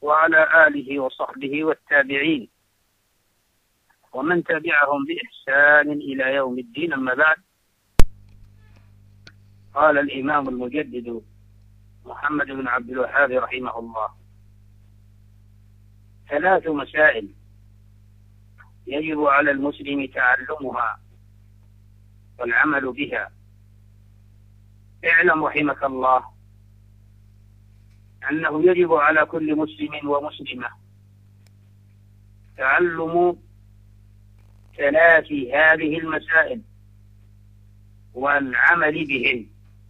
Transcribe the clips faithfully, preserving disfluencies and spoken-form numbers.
وعلى آله وصحبه والتابعين ومن تبعهم بإحسان إلى يوم الدين. أما بعد، قال الإمام المجدد محمد بن عبد الوهاب رحمه الله: ثلاث مسائل يجب على المسلم تعلمها والعمل بها. اعلم رحمك الله أنه يجب على كل مسلم ومسلمة تعلم ثلاث هذه المسائل والعمل بهن.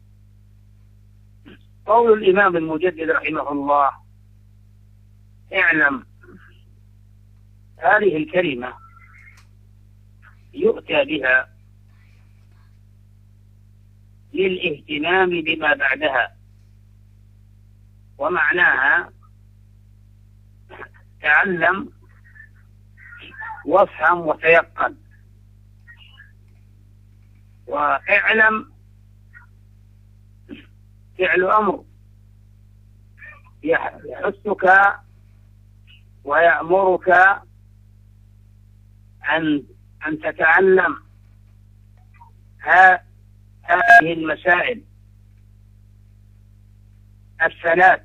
قول الإمام المجدد رحمه الله: اعلم، هذه الكلمة يؤتى بها للاهتمام بما بعدها، ومعناها تعلم وافهم وتيقن. واعلم فعل أمر يحثك ويأمرك أن أن تتعلم هذه المسائل الثلاث.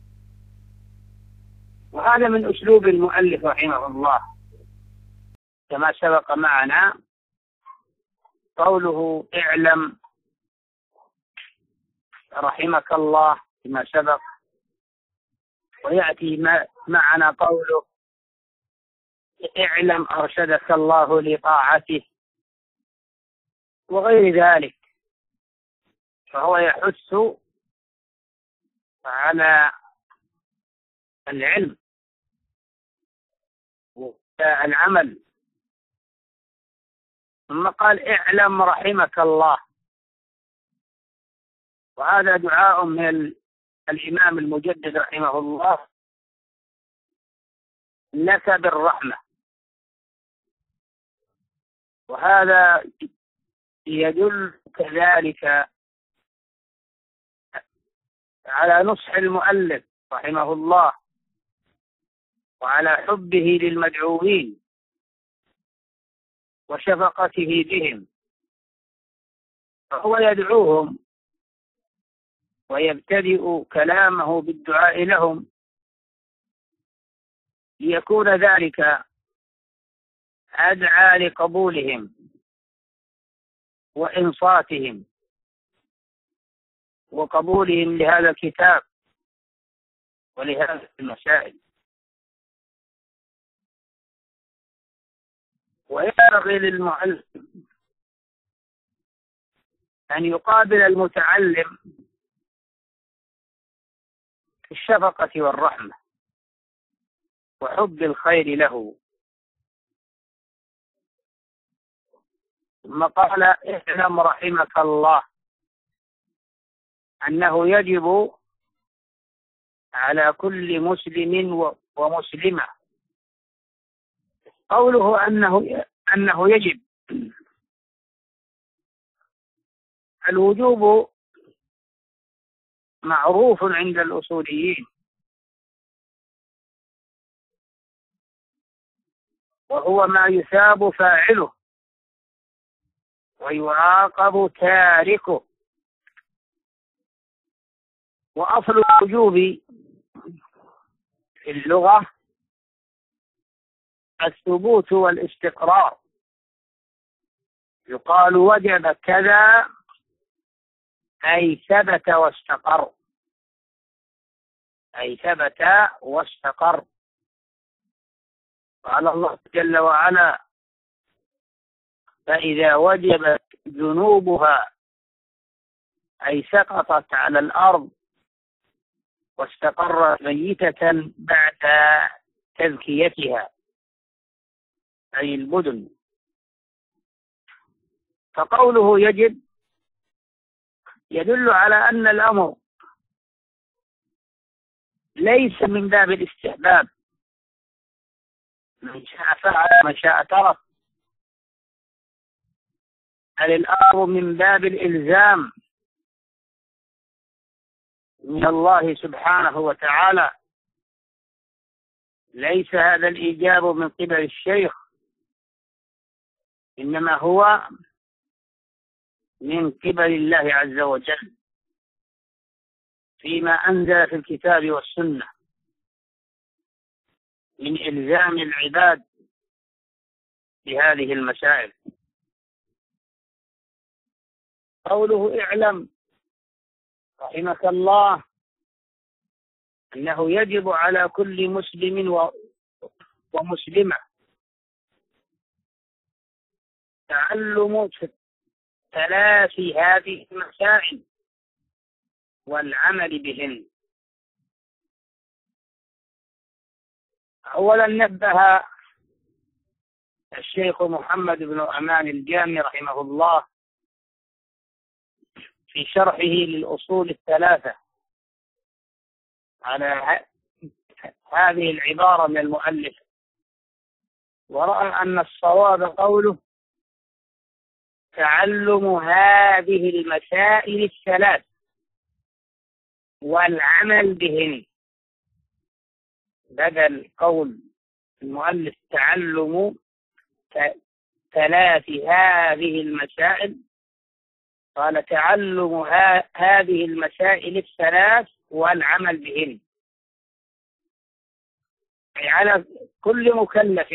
وهذا من أسلوب المؤلف رحمه الله، كما سبق معنا قوله اعلم رحمك الله كما سبق، ويأتي معنا قوله اعلم أرشدك الله لطاعته وغير ذلك. فهو يحث على العلم والعمل. ثم قال اعلم رحمك الله، وهذا دعاء من الإمام المجدد رحمه الله لك بالرحمة. وهذا يدل كذلك على نصح المؤلف رحمه الله وعلى حبه للمدعوين وشفقته بهم، فهو يدعوهم ويبتدئ كلامه بالدعاء لهم ليكون ذلك أدعى لقبولهم وإنصاتهم وقبولهم لهذا الكتاب ولهذه المسائل. وينبغي للمعلم أن يقابل المتعلم بالشفقة والرحمة وحب الخير له. ثم قال اعلم رحمك الله أنه يجب على كل مسلم ومسلمة. قوله أنه أنه يجب، الوجوب معروف عند الأصوليين، وهو ما يثاب فاعله ويعاقب تاركه. وأصل الوجوب في اللغة الثبوت والاستقرار. يقال وجب كذا أي ثبت واستقر، أي ثبت واستقر. قال الله جل وعلا: فإذا وجبت ذنوبها أي سقطت على الأرض واستقرت ميتة بعد تزكيتها، أي البدن. فقوله يجب يدل على أن الأمر ليس من باب الاستحباب، من شاء فعل من شاء ترك، بل الأمر من باب الإلزام من الله سبحانه وتعالى ليس هذا الإيجاب من قبل الشيخ، إنما هو من قبل الله عز وجل فيما أنزل في الكتاب والسنة من إلزام العباد بهذه المسائل. قوله اعلم رحمك الله أنه يجب على كل مسلم ومسلمة تعلم ثلاث هذه المسائل والعمل بهن. أولا نبه الشيخ محمد بن أمان الجامي رحمه الله في شرحه للأصول الثلاثة على هذه العبارة من المؤلف، ورأى أن الصواب قوله تعلم هذه المسائل الثلاث والعمل بهن، بدل قول المؤلف تعلم ثلاث هذه المسائل قال تعلم هذه المسائل الثلاث والعمل بهن، أي على كل مكلف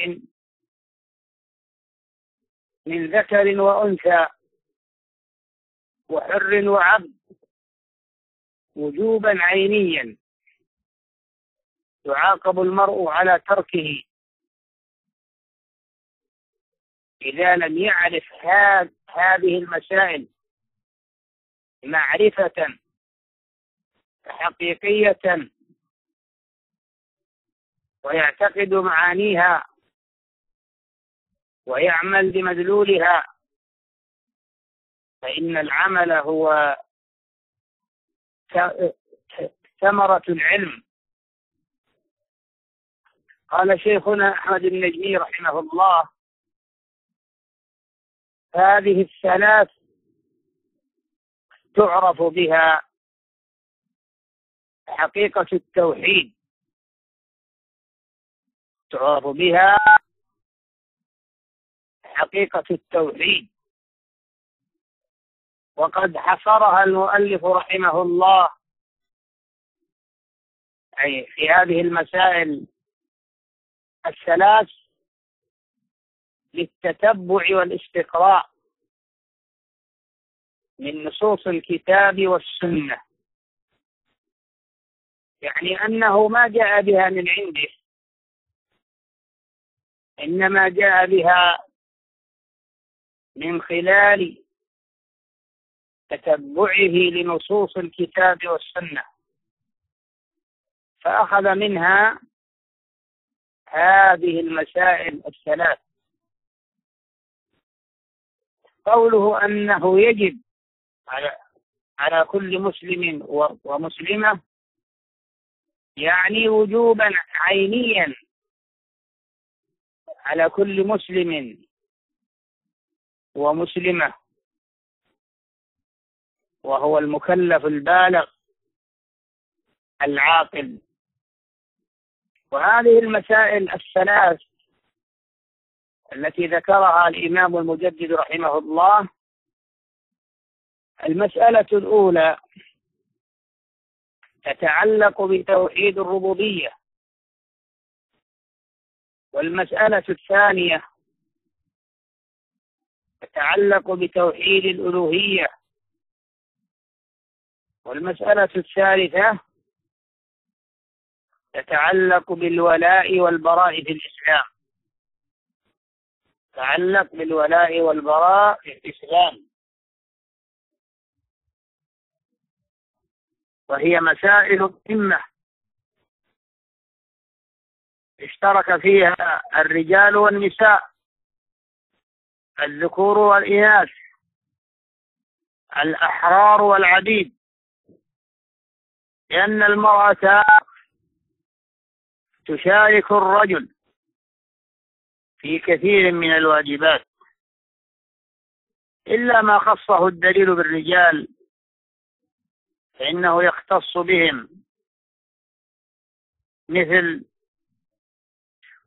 من ذكر وأنثى وحر وعبد وجوبا عينيا يعاقب المرء على تركه إذا لم يعرف هذه المسائل معرفة حقيقية ويعتقد معانيها ويعمل بمدلولها، فإن العمل هو ثمرة العلم. قال شيخنا أحمد النجمي رحمه الله هذه الثلاث تعرف بها حقيقة التوحيد، تعرف بها حقيقة التوحيد، وقد حصرها المؤلف رحمه الله أي في هذه المسائل الثلاث للتتبع والاستقراء من نصوص الكتاب والسنة، يعني أنه ما جاء بها من عنده، إنما جاء بها من خلال تتبعه لنصوص الكتاب والسنة، فأخذ منها هذه المسائل الثلاث. قوله أنه يجب على على كل مسلم ومسلمة يعني وجوبا عينيا على كل مسلم ومسلمة، وهو المكلف البالغ العاقل. وهذه المسائل الثلاث التي ذكرها الإمام المجدد رحمه الله، المسألة الأولى تتعلق بتوحيد الربوبية، والمسألة الثانية تتعلق بتوحيد الألوهية، والمسألة الثالثة تتعلق بالولاء والبراء في الإسلام، تتعلق بالولاء والبراء في الإسلام، وهي مسائل مهمة اشترك فيها الرجال والنساء، الذكور والإناث، الأحرار والعبيد، لأن المرأة تشارك الرجل في كثير من الواجبات إلا ما خصه الدليل بالرجال فإنه يختص بهم، مثل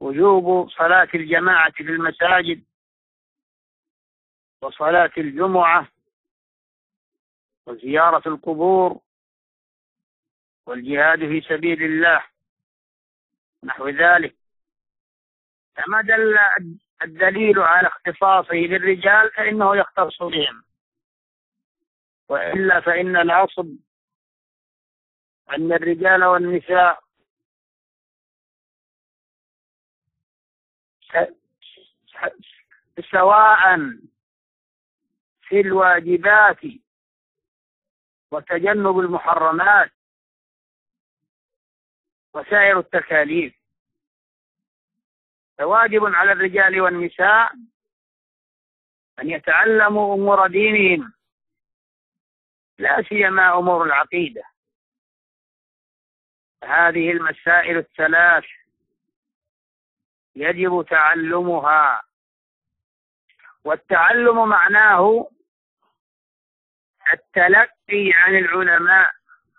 وجوب صلاة الجماعة في المساجد وصلاة الجمعة وزيارة القبور والجهاد في سبيل الله نحو ذلك. كما دل الدليل على اختصاصه للرجال فإنه يختص بهم، وإلا فإن الأصل أن الرجال والنساء سواء في الواجبات وتجنب المحرمات وسائر التكاليف. فواجب على الرجال والنساء أن يتعلموا أمور دينهم، لا سيما أمور العقيدة. هذه المسائل الثلاث يجب تعلمها، والتعلم معناه التلقي عن العلماء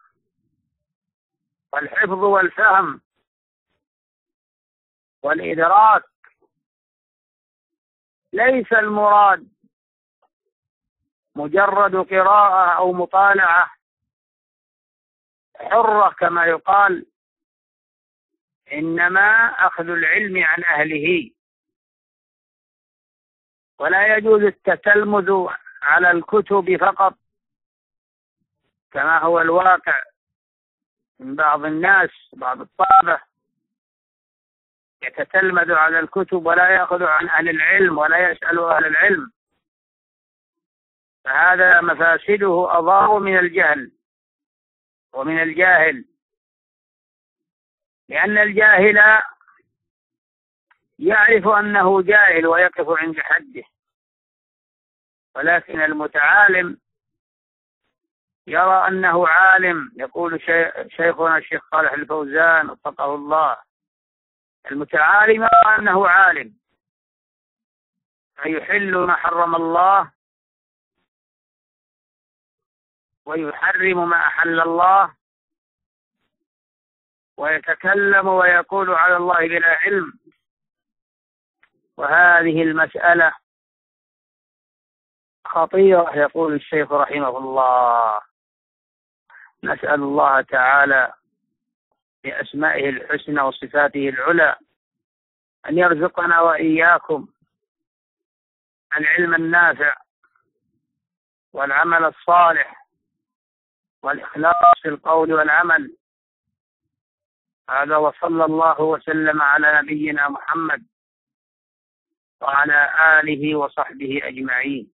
والحفظ والفهم والإدراك. ليس المراد مجرد قراءة أو مطالعة حرة كما يقال، إنما أخذ العلم عن أهله. ولا يجوز التتلمذ على الكتب فقط كما هو الواقع من بعض الناس، بعض الطلبة يتتلمذ على الكتب ولا يأخذ عن أهل العلم ولا يسأل أهل العلم، فهذا مفاسده أضار من الجهل ومن الجاهل. لأن الجاهل يعرف أنه جاهل ويقف عند حده، ولكن المتعالم يرى أنه عالم. يقول شيخنا الشيخ صالح الفوزان وفقه الله: المتعالم يرى أنه عالم، فيحل ما حرم الله ويحرم ما أحل الله، ويتكلم ويقول على الله بلا علم. وهذه المسألة خطيرة، يقول الشيخ رحمه الله. نسأل الله تعالى بأسمائه الحسنى وصفاته العلى أن يرزقنا وإياكم العلم النافع والعمل الصالح والإخلاص في القول والعمل. هذا وصلى الله وسلم على نبينا محمد وعلى آله وصحبه أجمعين.